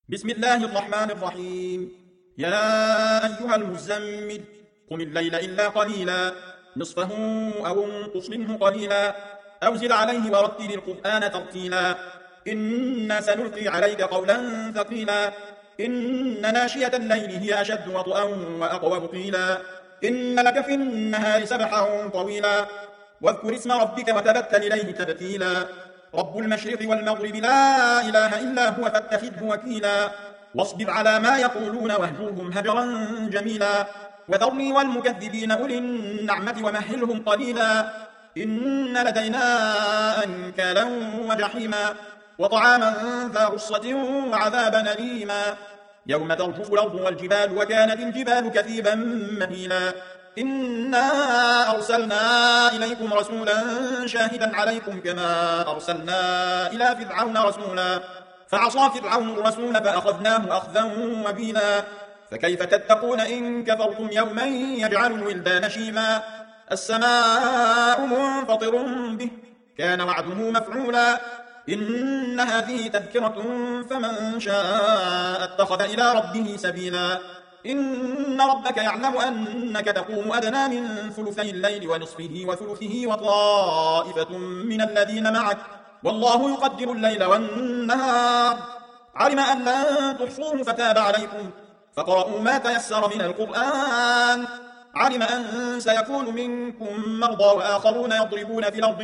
بسم الله الرحمن الرحيم. يا أيها المزمل قم الليل إلا قليلا نصفه أو انقص منه قليلا أو زد عليه ورتل القرآن ترتيلا إنا سنلقي عليك قولا ثقيلا إن ناشية الليل هي أشد وطئا وأقوم قيلا إن لك في النهار سبحا طويلا واذكر اسم ربك وتبتل إليه تبتيلا رب المشرق والمغرب لا إله إلا هو فاتخذه وكيلا واصبر على ما يقولون واهجرهم هجرا جميلا وذرني والمكذبين أولي النعمة ومهلهم قليلا إن لدينا أنكالا وجحيما وطعاما ذا غصة وعذابا أليما يوم ترجف الأرض والجبال وكانت الجبال كثيبا مهيلا إنا أرسلنا إليكم رسولا شاهدا عليكم كما أرسلنا إلى فرعون رسولا فعصى فرعون الرسول فأخذناه أخذا وبيلا فكيف تتقون إن كفرتم يوما يجعل الولدان شيما السماء منفطر به كان وعده مفعولا إن هذه تذكرة فمن شاء اتخذ إلى ربه سبيلا إن ربك يعلم أنك تقوم أدنى من ثلثي الليل ونصفه وثلثه وطائفة من الذين معك والله يقدر الليل والنهار علم أن لن تحصوه فتاب عليكم فقرأوا ما تيسر من القرآن علم أن سيكون منكم مرضى وآخرون يضربون في الأرض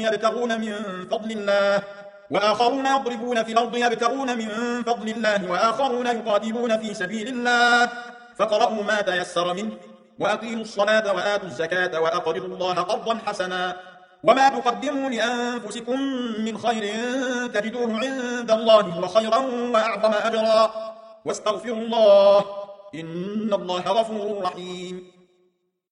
يبتغون من فضل الله وآخرون يقاتلون في سبيل الله فقرأوا ما تيسر منه وأقيموا الصلاة وآتوا الزكاة وأقرضوا الله قرضا حسنا وما تقدموا لأنفسكم من خير تجدوه عند الله هو خيرا وأعظم أجرا واستغفروا الله إن الله غفور رحيم.